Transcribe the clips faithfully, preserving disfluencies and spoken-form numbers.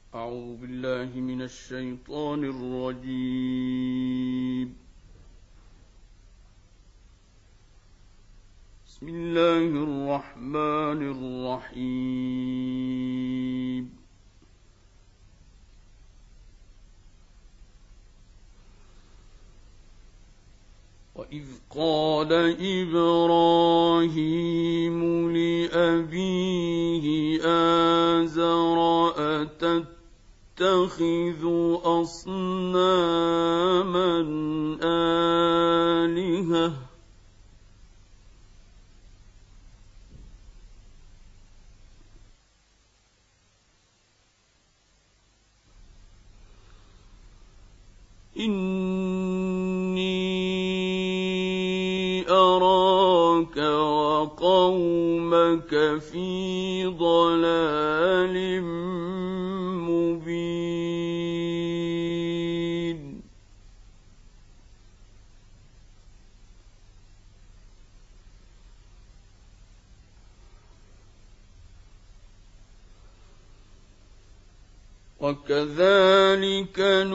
أعوذ بالله من الشيطان الرجيم. بسم الله الرحمن الرحيم. وإذ قال إبراهيم لأبيه آزر أتتخذ أصناما آلهة إني أراك وقومك في ضلال مبين. وكذلك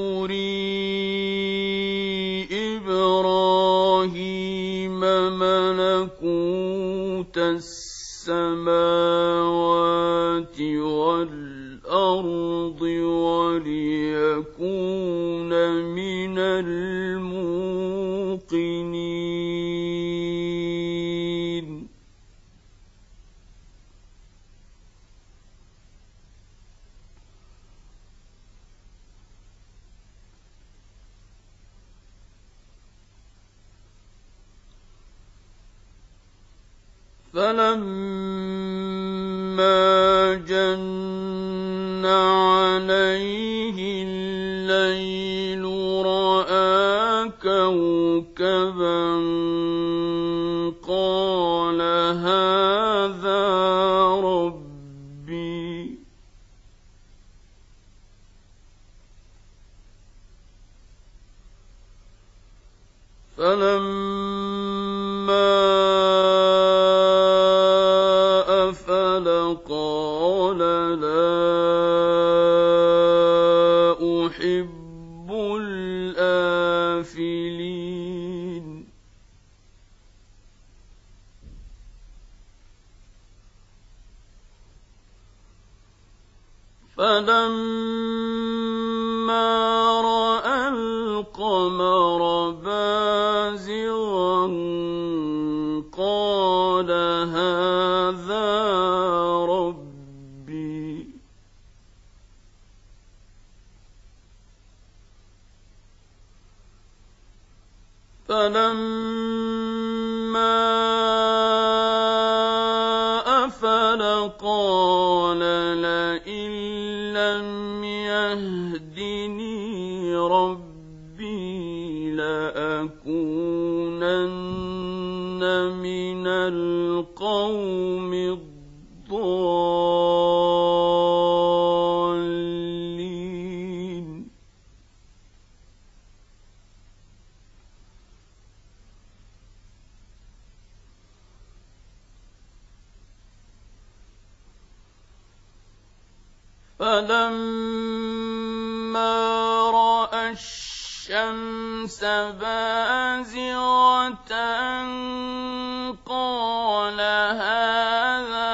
نري إبراهيم ملكوت السماوات والأرض وليكون من الموقنين. فلما جن عليه الليل رأى كوكبا قال هذا ربي. فلما قال لا أحب الآفلين. فلما رأى القمر بازغا قال هذا ربي. فلما أفل قال لئن لم يهدني ربي لأكونن من القوم الضالين. فلما رأى الشمس بازغة قال هذا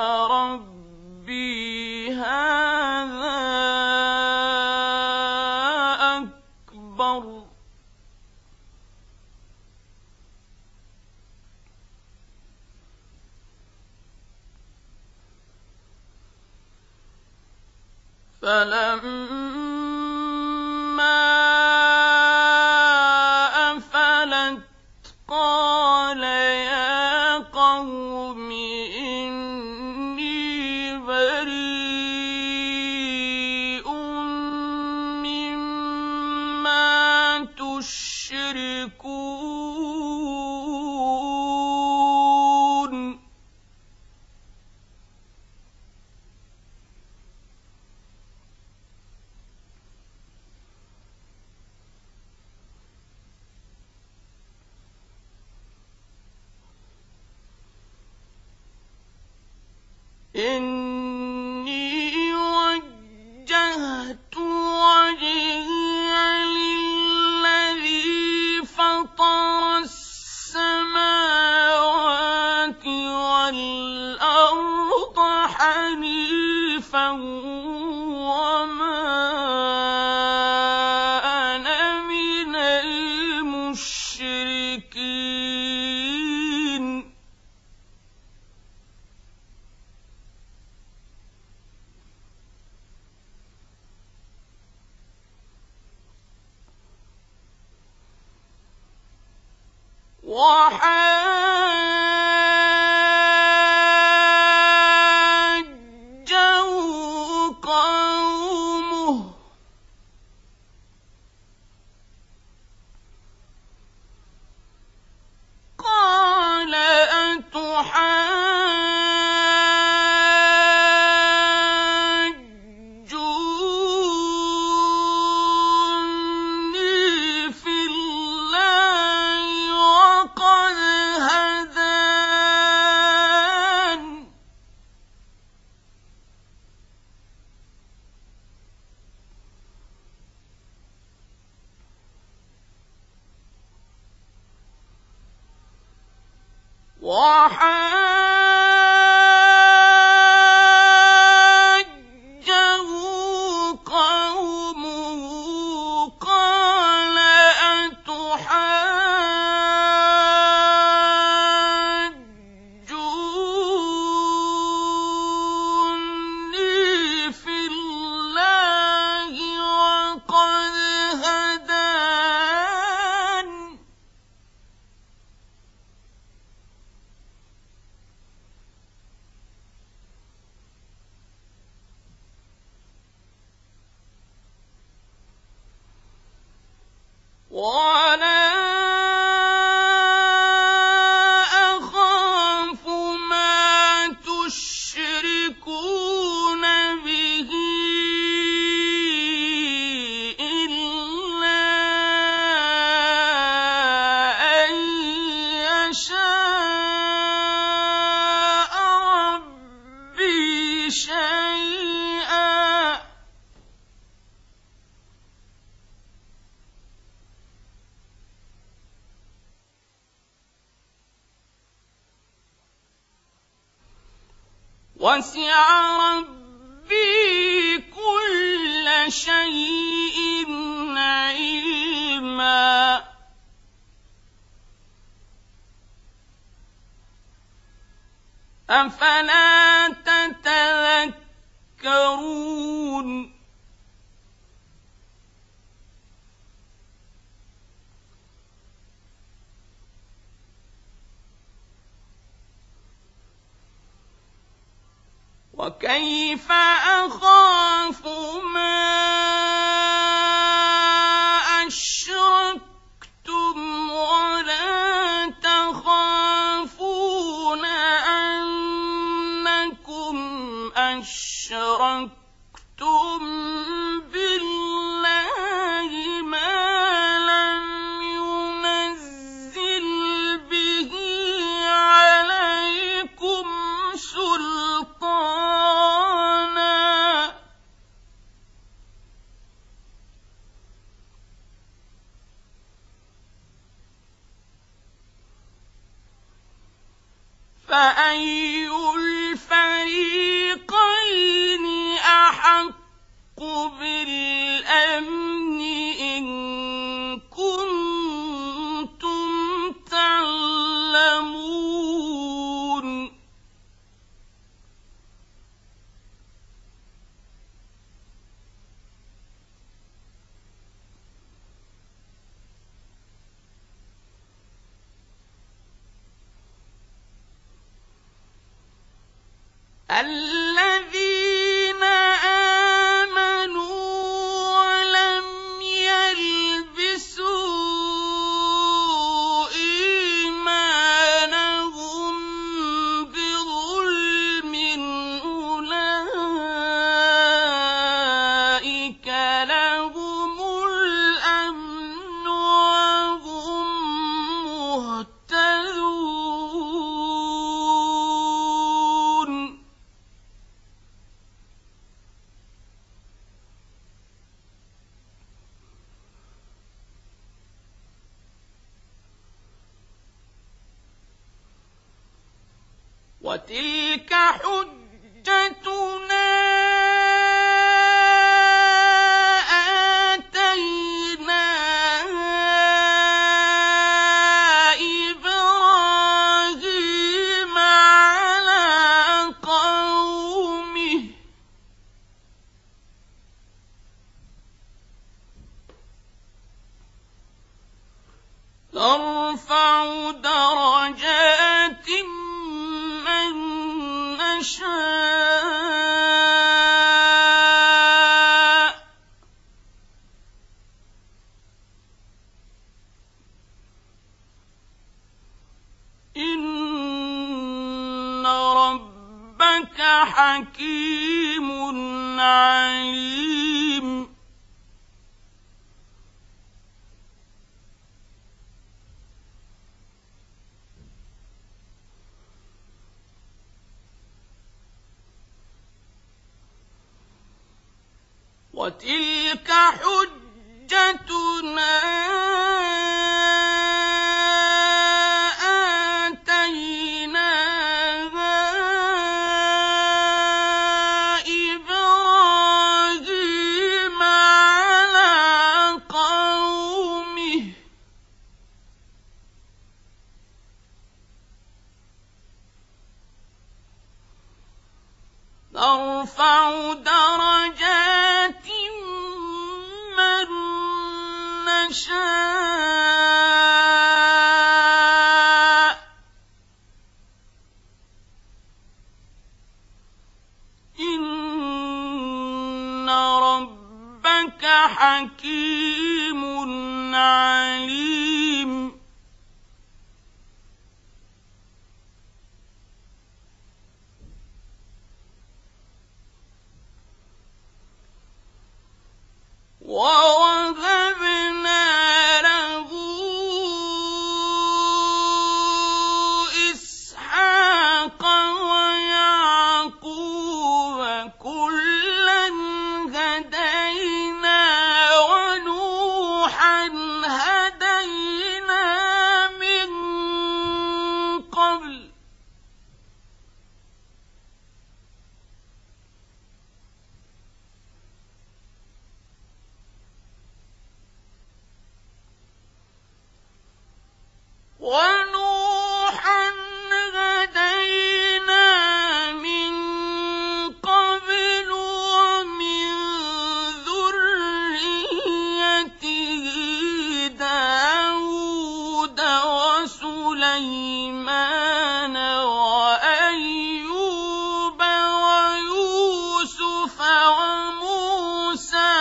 ربي هذا أكبر. فلما أفلت قال يا قوم إني بريء مما تشركون. إني وجهت حنيفا وما أنا من المشركين وحاجه قومه قال أتحاجوني في الله وقد هدان وحاجه قومه قال أتحاجوني في الله وقد هدان ولا أخاف ما تشركون به إلا أن يشاء ربي شيئا وسع ربي كل شيء علما أفلا تتذكرون وكيف أخاف ما أشركتم ولا تخافون أنكم أشركتم بالله ما لم ينزل به عليكم سلطانا فأي الفريقين أحق بالأمن إن كنتم تعلمون الذين آمنوا ولم يلبسوا إيمانهم بظلم أولئك لهم الأمن وهم مهتدون وتلك حجتنا حكيم عليم. وتلك حجتنا آتيناها إبراهيم على قومه نرفع درجات من نشاء إن ربك حكيم عليم. ووهبنا له إسحاق ويعقوب كلا هدينا ونوحا هدينا من قبل ونوحا هدينا من قبل ومن ذريته داود وسليمان وأيوب ويوسف وموسى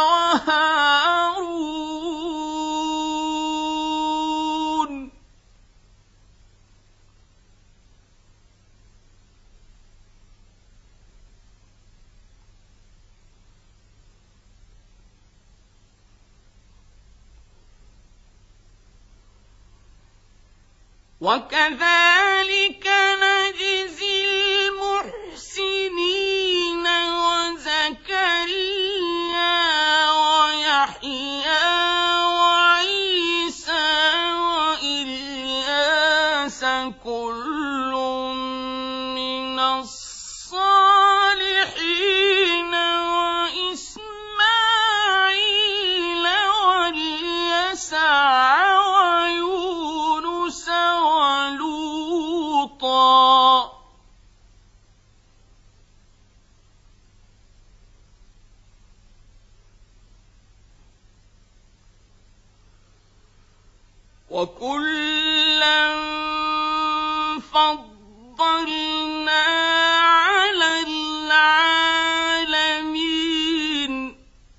وهارون وكذلك نجزي المحسنين وزكريا ويحيى وعيسى وإلياس كل من الصالحين وإسماعيل واليسع ويونس ولوطا وكلا فضلنا على العالمين.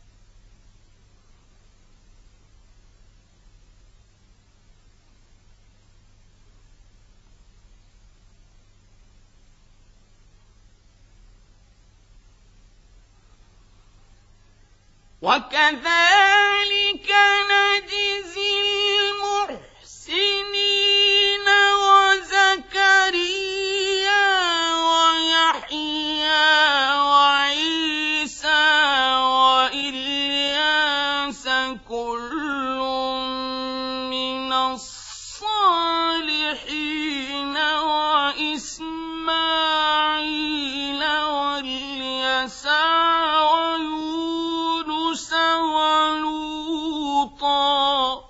وكذلك نجزي المحسنين وزكريا ويحيى وعيسى وإلياس كل من الصالحين وإسماعيل واليسع ويونس ولوطا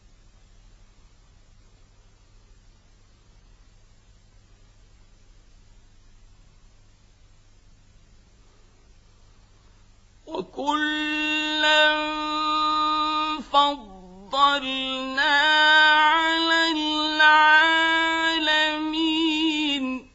وكلا فضلنا على العالمين.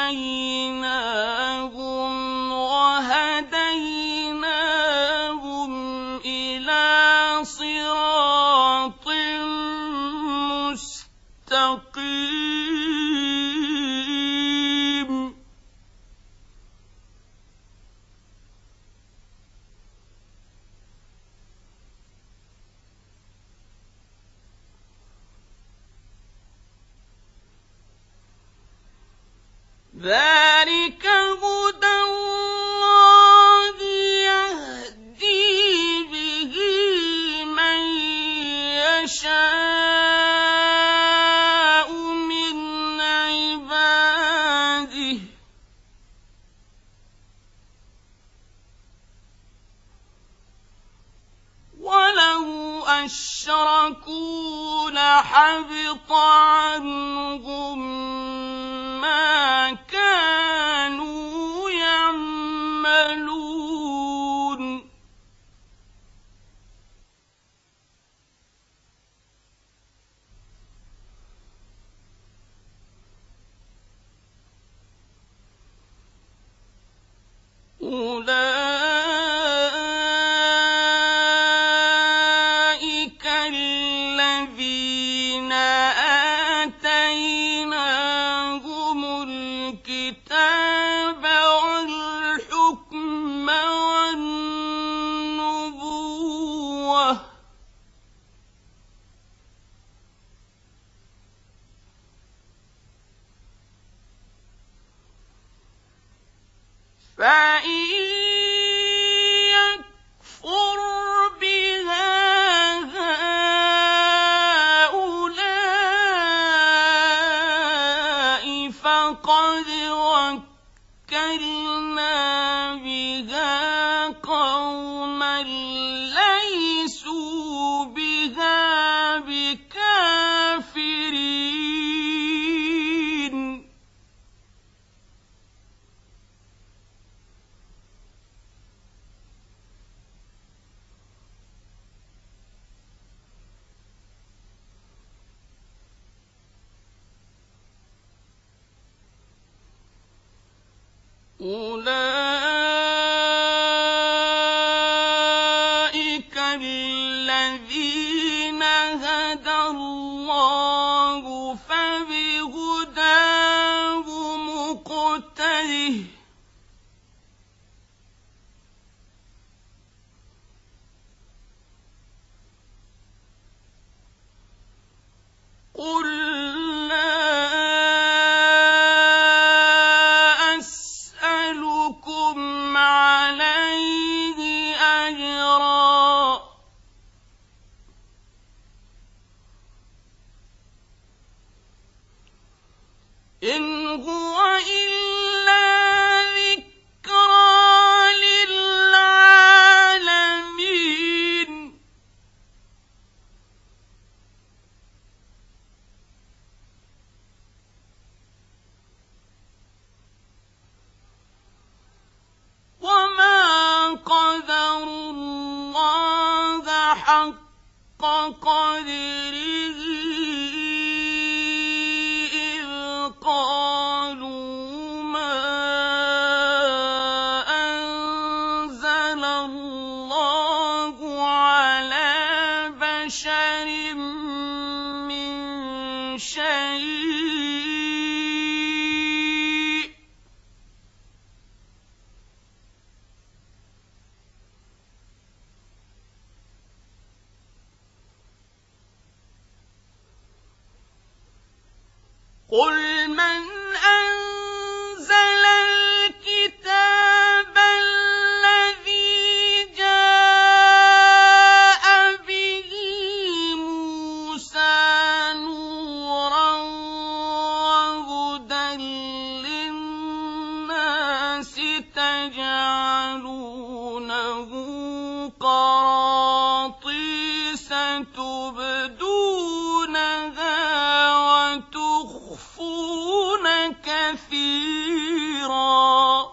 وآتيناهم وهديناهم إلى صراط مستقيم ذلك هدى الله يهدي به من يشاء من عباده ولو أشركوا لحبط عنهم ما كانوا يعملون أولئك الذين آتيناهم الكتاب والحكم والنبوة فإن يكفر بها هؤلاء فقد وكلنا بها قوما ليسوا بها بكافرين أولئك الذين هدى الله فبهداه مقتده قل لا أسألكم عليه أجرا إن هو إلا ذكرى للعالمين وما قدروا الله حق قدره إذ قالوا ما أنزل الله على بشر من شيء قل من أنزل الكتاب الذي جاء به موسى نورا وهدى للناس تجعلونه قراطيس تبدونها وتخفون كثيرا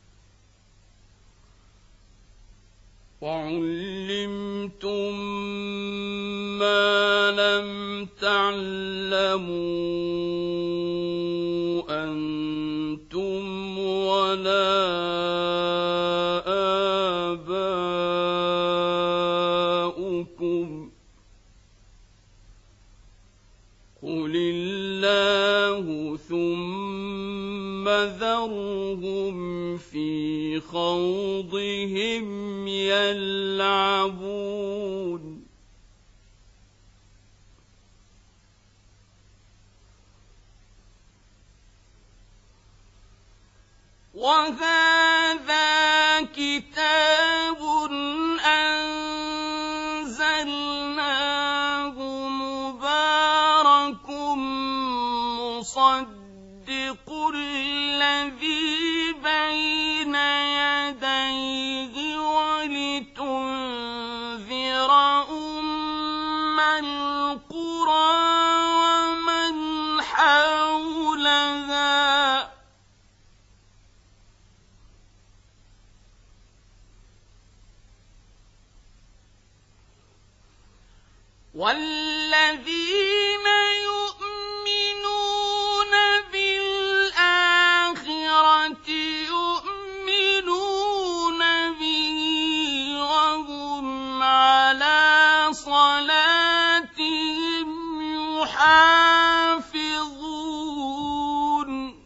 وعلمتم أنتم ولا آباؤكم قل الله ثم ذرهم في خوضهم يلعبون وهذا كتاب أنزلناه مبارك مصدق الذي بين يديه ولتنذر أم القرى ومن حولها والذين يؤمنون بالآخرة يؤمنون به وهم على صلاتهم يحافظون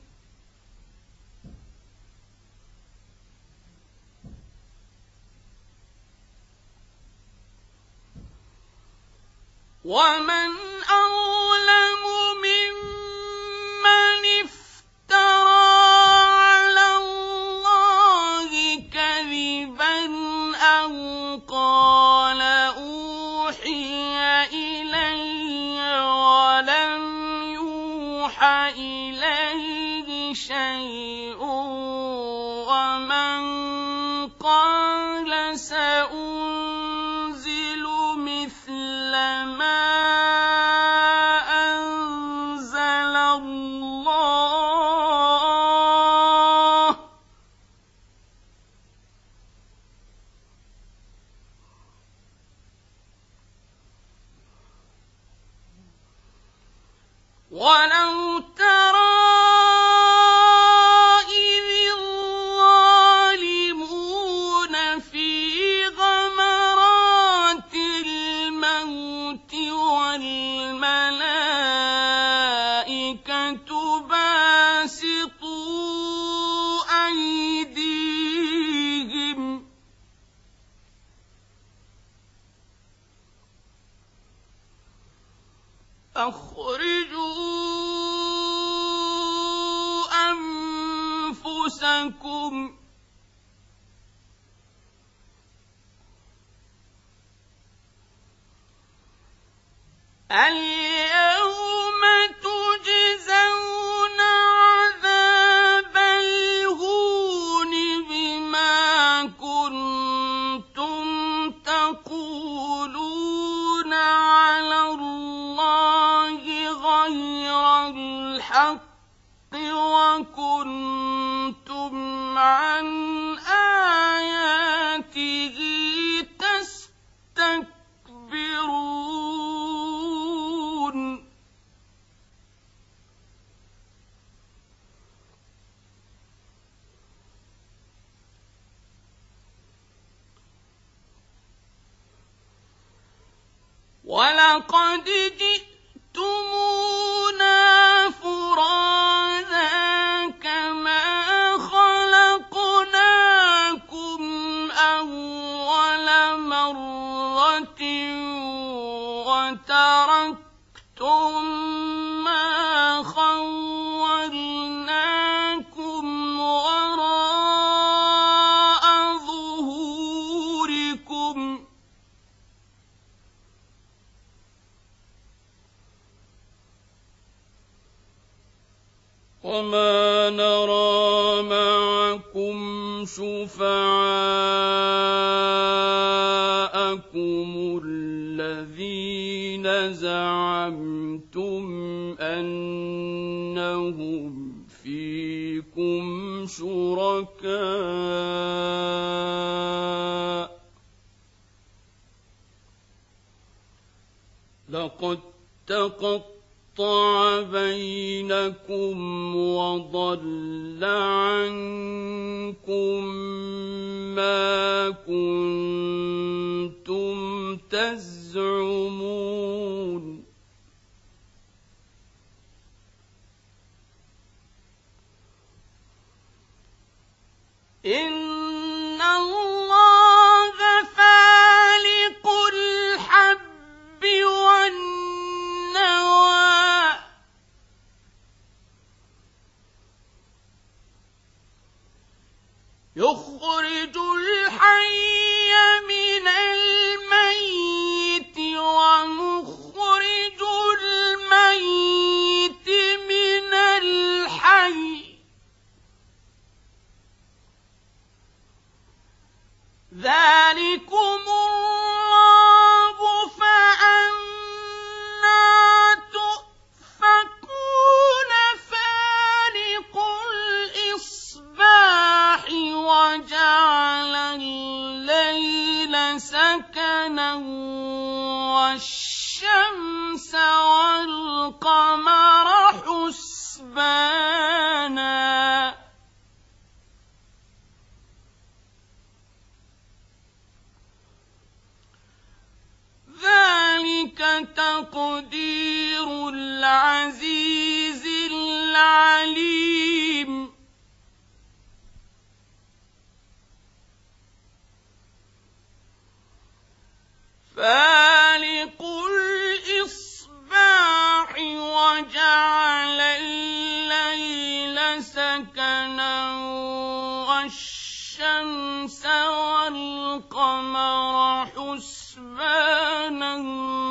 ومن أظلم ممن افترى على الله كذبا أو قال أوحي إلي ولم يوحى إليه شيء ومن قال سأنزل مثل ما أنزل الله ولو ترى إذ الظالمون في غمرات الموت والملائكة باسطوا أيديهم أخرجوا أنفسكم اليوم تجزون عذاب الهون بما كنتم تقولون على الله غير الحق وكنتم عن آياته تستكبرون ولقد جئتمونا فرادا كما خلقناكم أول مرة وتركتم ما خولناكم وراء ظهوركم وما نرى معكم شفعاءكم الذين زعمتم أنهم فيكم شركاء لقد تقطع وقطع بينكم وضل عنكم ما كنتم تزعمون إن الله فالق الحب والنوى يخرج الحي من الميت ومخرج الميت من الحي ذلكم الله فأنى تؤفكون فالق الإصباح وجعل الليل سكنا والشمس والقمر حسبانا ذلك تقدير العزيز العليم فالق الإصباح وجعل الليل سكنا والشمس والقمر حسبانا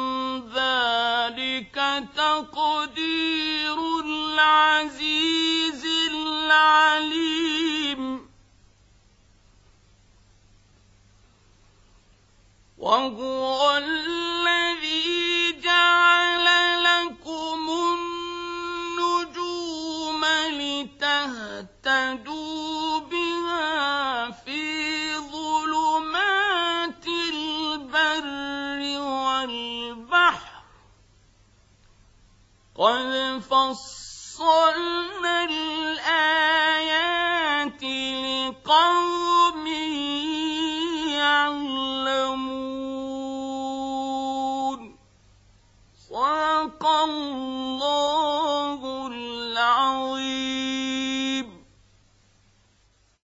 ذلك تقدير العزيز العليم وهو الذي جعل لكم النجوم لتهتدوا بها في ظلمات البر والبحر قد فصلنا